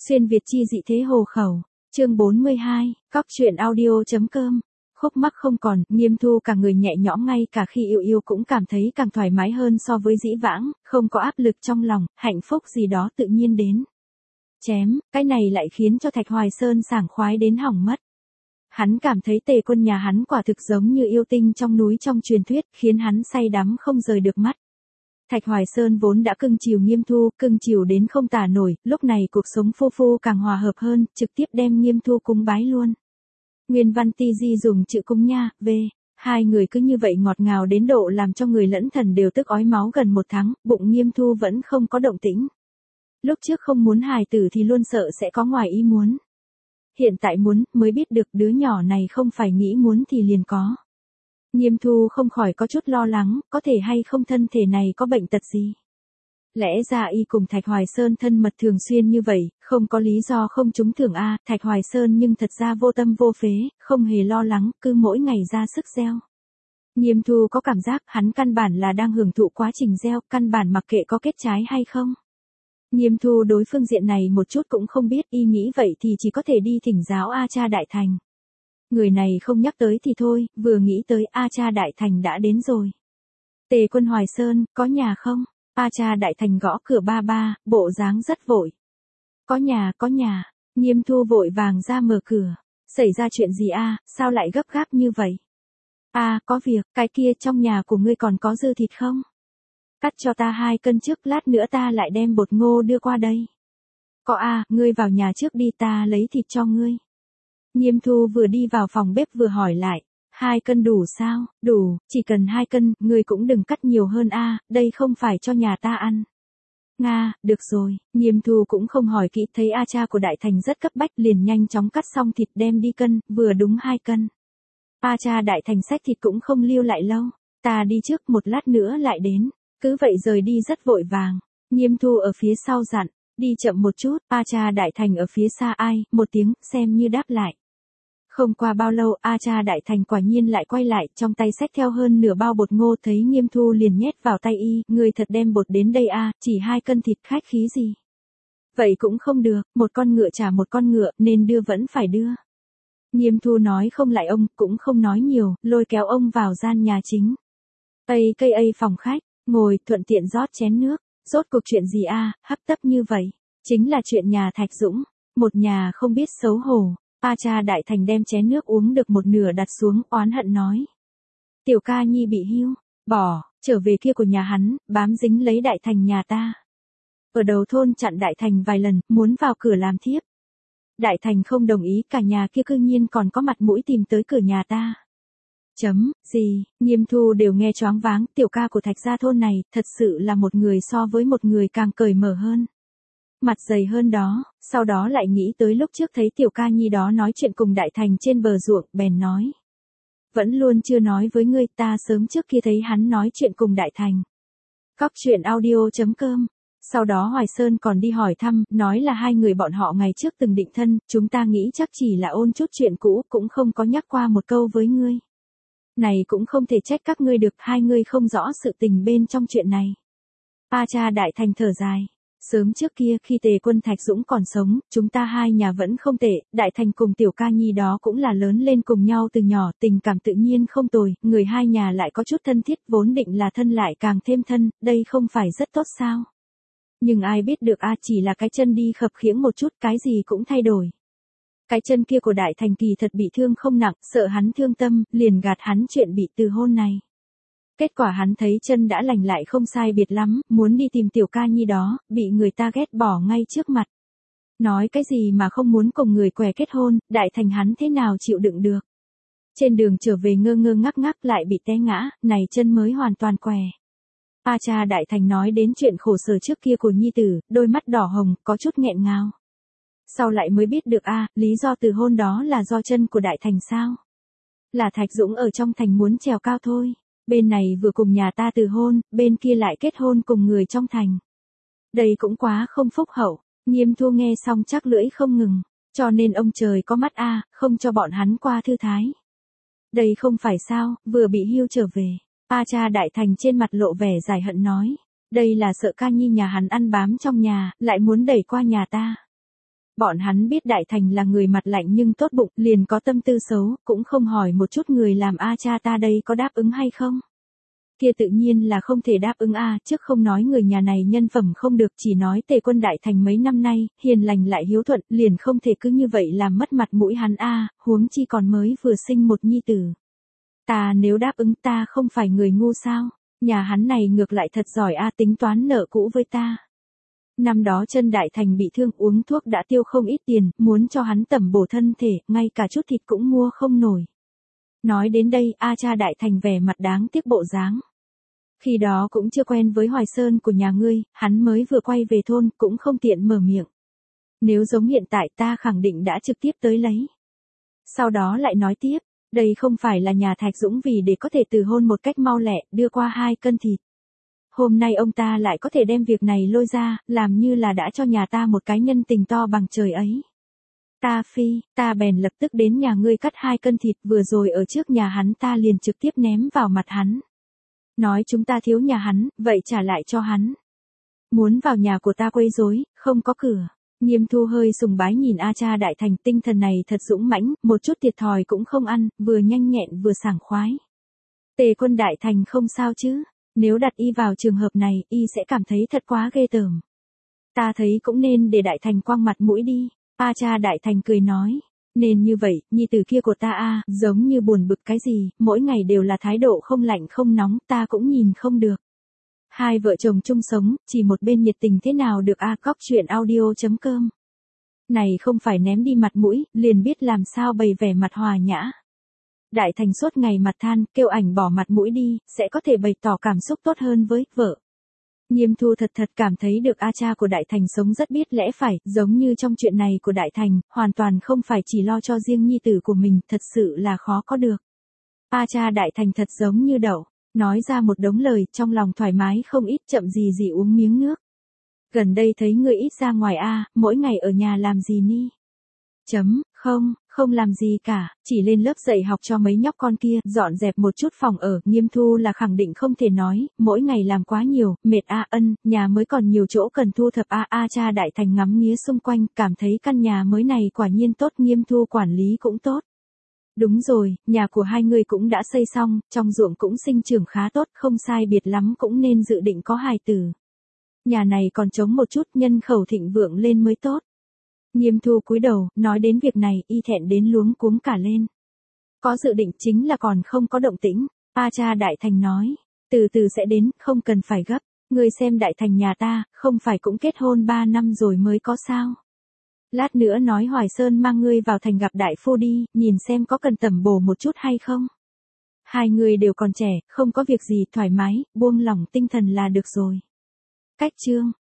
Xuyên Việt chi dị thế hồ khẩu. Chương 42, Cóc truyện audio.com. Khúc mắc không còn, Nghiêm Thu cả người nhẹ nhõm, ngay cả khi yêu yêu cũng cảm thấy càng thoải mái hơn so với dĩ vãng, không có áp lực trong lòng, hạnh phúc gì đó tự nhiên đến. Chém, cái này lại khiến cho Thạch Hoài Sơn sảng khoái đến hỏng mất. Hắn cảm thấy Tề Quân nhà hắn quả thực giống như yêu tinh trong núi trong truyền thuyết, khiến hắn say đắm không rời được mắt. Thạch Hoài Sơn vốn đã cưng chiều Nghiêm Thu, cưng chiều đến không tả nổi, lúc này cuộc sống phu phu càng hòa hợp hơn, trực tiếp đem Nghiêm Thu cúng bái luôn. Nguyên văn ti di dùng chữ cúng nha, về. Hai người cứ như vậy ngọt ngào đến độ làm cho người lẫn thần đều tức ói máu gần một tháng, bụng Nghiêm Thu vẫn không có động tĩnh. Lúc trước không muốn hài tử thì luôn sợ sẽ có ngoài ý muốn. Hiện tại muốn, mới biết được đứa nhỏ này không phải nghĩ muốn thì liền có. Nghiêm Thu không khỏi có chút lo lắng, có thể hay không thân thể này có bệnh tật gì. Lẽ ra y cùng Thạch Hoài Sơn thân mật thường xuyên như vậy, không có lý do không trúng thưởng a. Thạch Hoài Sơn nhưng thật ra vô tâm vô phế, không hề lo lắng, cứ mỗi ngày ra sức gieo. Nghiêm Thu có cảm giác hắn căn bản là đang hưởng thụ quá trình gieo, căn bản mặc kệ có kết trái hay không. Nghiêm Thu đối phương diện này một chút cũng không biết, y nghĩ vậy thì chỉ có thể đi thỉnh giáo A Cha Đại Thành. Người này không nhắc tới thì thôi, vừa nghĩ tới A Cha Đại Thành đã đến rồi. Tề Quân Hoài Sơn, có nhà không? A Cha Đại Thành gõ cửa ba ba, bộ dáng rất vội. Có nhà, Nghiêm Thu vội vàng ra mở cửa. Xảy ra chuyện gì a? Sao lại gấp gáp như vậy? Có việc, cái kia trong nhà của ngươi còn có dư thịt không? Cắt cho ta 2 cân trước, lát nữa ta lại đem bột ngô đưa qua đây. Có ngươi vào nhà trước đi, ta lấy thịt cho ngươi. Nghiêm Thu vừa đi vào phòng bếp vừa hỏi lại, 2 cân đủ sao? Đủ, chỉ cần 2 cân, ngươi cũng đừng cắt nhiều hơn đây không phải cho nhà ta ăn. Nga, được rồi, Nghiêm Thu cũng không hỏi kỹ, thấy A Cha của Đại Thành rất cấp bách, liền nhanh chóng cắt xong thịt đem đi cân, vừa đúng 2 cân. A Cha Đại Thành xách thịt cũng không lưu lại lâu, ta đi trước, một lát nữa lại đến. Cứ vậy rời đi rất vội vàng. Nghiêm Thu ở phía sau dặn, đi chậm một chút. A Cha Đại Thành ở phía xa một tiếng, xem như đáp lại. Không qua bao lâu, A Cha Đại Thành quả nhiên lại quay lại, trong tay xách theo hơn nửa bao bột ngô, thấy Nghiêm Thu liền nhét vào tay y, người thật đem bột đến đây chỉ 2 cân thịt, khách khí gì. Vậy cũng không được, một con ngựa trả một con ngựa, nên đưa vẫn phải đưa. Nghiêm Thu nói không lại ông, cũng không nói nhiều, lôi kéo ông vào gian nhà chính. Phòng khách. Ngồi, thuận tiện rót chén nước. Rốt cuộc chuyện gì hấp tấp như vậy? Chính là chuyện nhà Thạch Dũng. Một nhà không biết xấu hổ. A Cha Đại Thành đem chén nước uống được một nửa đặt xuống, oán hận nói. Tiểu ca nhi bị hưu, bỏ, trở về kia của nhà hắn, bám dính lấy Đại Thành nhà ta. Ở đầu thôn chặn Đại Thành vài lần, muốn vào cửa làm thiếp. Đại Thành không đồng ý, cả nhà kia cư nhiên còn có mặt mũi tìm tới cửa nhà ta. Gì, Nghiêm Thu đều nghe choáng váng, tiểu ca của Thạch gia thôn này, thật sự là một người so với một người càng cởi mở hơn. Mặt dày hơn đó, sau đó lại nghĩ tới lúc trước thấy tiểu ca nhi đó nói chuyện cùng Đại Thành trên bờ ruộng, bèn nói. Vẫn luôn chưa nói với ngươi, ta sớm trước kia thấy hắn nói chuyện cùng Đại Thành. Cóc truyện audio.com. Sau đó Hoài Sơn còn đi hỏi thăm, nói là hai người bọn họ ngày trước từng định thân, chúng ta nghĩ chắc chỉ là ôn chút chuyện cũ, cũng không có nhắc qua một câu với ngươi. Này cũng không thể trách các ngươi được, hai ngươi không rõ sự tình bên trong chuyện này. A Cha Đại Thành thở dài. Sớm trước kia khi Tề Quân Thạch Dũng còn sống, chúng ta hai nhà vẫn không tệ, Đại Thành cùng tiểu ca nhi đó cũng là lớn lên cùng nhau từ nhỏ, tình cảm tự nhiên không tồi, người hai nhà lại có chút thân thiết, vốn định là thân lại càng thêm thân, đây không phải rất tốt sao? Nhưng ai biết được chỉ là cái chân đi khập khiễng một chút, cái gì cũng thay đổi. Cái chân kia của Đại Thành kỳ thật bị thương không nặng, sợ hắn thương tâm, liền gạt hắn chuyện bị từ hôn này. Kết quả hắn thấy chân đã lành lại không sai biệt lắm, muốn đi tìm tiểu ca nhi đó, bị người ta ghét bỏ ngay trước mặt. Nói cái gì mà không muốn cùng người què kết hôn, Đại Thành hắn thế nào chịu đựng được. Trên đường trở về ngơ ngơ ngắc ngắc lại bị té ngã, này chân mới hoàn toàn què. A Cha Đại Thành nói đến chuyện khổ sở trước kia của nhi tử, đôi mắt đỏ hồng, có chút nghẹn ngào. Sau lại mới biết được lý do từ hôn đó là do chân của Đại Thành sao? Là Thạch Dũng ở trong thành muốn trèo cao thôi. Bên này vừa cùng nhà ta từ hôn, bên kia lại kết hôn cùng người trong thành. Đây cũng quá không phúc hậu. Nghiêm Thu nghe xong chắc lưỡi không ngừng. Cho nên ông trời có mắt không cho bọn hắn qua thư thái. Đây không phải sao, vừa bị hưu trở về. A Cha Đại Thành trên mặt lộ vẻ giải hận nói. Đây là sợ ca nhi nhà hắn ăn bám trong nhà, lại muốn đẩy qua nhà ta. Bọn hắn biết Đại Thành là người mặt lạnh nhưng tốt bụng, liền có tâm tư xấu, cũng không hỏi một chút người làm A cha ta đây có đáp ứng hay không. Kia tự nhiên là không thể đáp ứng a, trước không nói người nhà này nhân phẩm không được, chỉ nói Tề Quân Đại Thành mấy năm nay, hiền lành lại hiếu thuận, liền không thể cứ như vậy làm mất mặt mũi hắn a, huống chi còn mới vừa sinh một nhi tử. Ta nếu đáp ứng ta không phải người ngu sao, nhà hắn này ngược lại thật giỏi a, tính toán nợ cũ với ta. Năm đó chân Đại Thành bị thương uống thuốc đã tiêu không ít tiền, muốn cho hắn tẩm bổ thân thể, ngay cả chút thịt cũng mua không nổi. Nói đến đây, A cha Đại Thành vẻ mặt đáng tiếc bộ dáng. Khi đó cũng chưa quen với Hoài Sơn của nhà ngươi, hắn mới vừa quay về thôn, cũng không tiện mở miệng. Nếu giống hiện tại ta khẳng định đã trực tiếp tới lấy. Sau đó lại nói tiếp, đây không phải là nhà Thạch Dũng vì để có thể từ hôn một cách mau lẹ, đưa qua 2 cân thịt. Hôm nay ông ta lại có thể đem việc này lôi ra, làm như là đã cho nhà ta một cái nhân tình to bằng trời ấy. Ta bèn lập tức đến nhà ngươi cắt 2 cân thịt, vừa rồi ở trước nhà hắn ta liền trực tiếp ném vào mặt hắn. Nói chúng ta thiếu nhà hắn, vậy trả lại cho hắn. Muốn vào nhà của ta quấy rối, không có cửa. Nghiêm Thu hơi sùng bái nhìn A cha Đại Thành, tinh thần này thật dũng mãnh, một chút thiệt thòi cũng không ăn, vừa nhanh nhẹn vừa sảng khoái. Tề Quân Đại Thành không sao chứ, nếu đặt y vào trường hợp này, y sẽ cảm thấy thật quá ghê tởm. Ta thấy cũng nên để Đại Thành quăng mặt mũi đi. A cha Đại Thành cười nói. Nên như vậy, nhi tử kia của ta a, giống như buồn bực cái gì, mỗi ngày đều là thái độ không lạnh không nóng, ta cũng nhìn không được. Hai vợ chồng chung sống, chỉ một bên nhiệt tình thế nào được a. Cóc truyện audio.com. Này không phải ném đi mặt mũi, liền biết làm sao bày vẻ mặt hòa nhã. Đại Thành suốt ngày mặt than, kêu ảnh bỏ mặt mũi đi, sẽ có thể bày tỏ cảm xúc tốt hơn với vợ. Nghiêm Thu thật cảm thấy được A cha của Đại Thành sống rất biết lẽ phải, giống như trong chuyện này của Đại Thành, hoàn toàn không phải chỉ lo cho riêng nhi tử của mình, thật sự là khó có được. A cha Đại Thành thật giống như đậu, nói ra một đống lời, trong lòng thoải mái không ít, chậm gì uống miếng nước. Gần đây thấy ngươi ít ra ngoài a, mỗi ngày ở nhà làm gì ni? Không làm gì cả, chỉ lên lớp dạy học cho mấy nhóc con kia, dọn dẹp một chút phòng ở. Nghiêm Thu là khẳng định không thể nói, mỗi ngày làm quá nhiều, mệt a. Nhà mới còn nhiều chỗ cần thu thập a. A cha Đại Thành ngắm nghía xung quanh, cảm thấy căn nhà mới này quả nhiên tốt, Nghiêm Thu quản lý cũng tốt. Đúng rồi, nhà của hai người cũng đã xây xong, trong ruộng cũng sinh trưởng khá tốt, không sai biệt lắm cũng nên dự định có hài tử. Nhà này còn trống một chút, nhân khẩu thịnh vượng lên mới tốt. Nghiêm Thu cúi đầu, nói đến việc này, y thẹn đến luống cuống cả lên. Có dự định chính là còn không có động tĩnh. A cha Đại Thành nói, từ từ sẽ đến, không cần phải gấp. Ngươi xem Đại Thành nhà ta, không phải cũng kết hôn 3 năm rồi mới có sao. Lát nữa nói Hoài Sơn mang ngươi vào thành gặp đại phu đi, nhìn xem có cần tẩm bổ một chút hay không. Hai người đều còn trẻ, không có việc gì, thoải mái, buông lỏng tinh thần là được rồi. Cách chương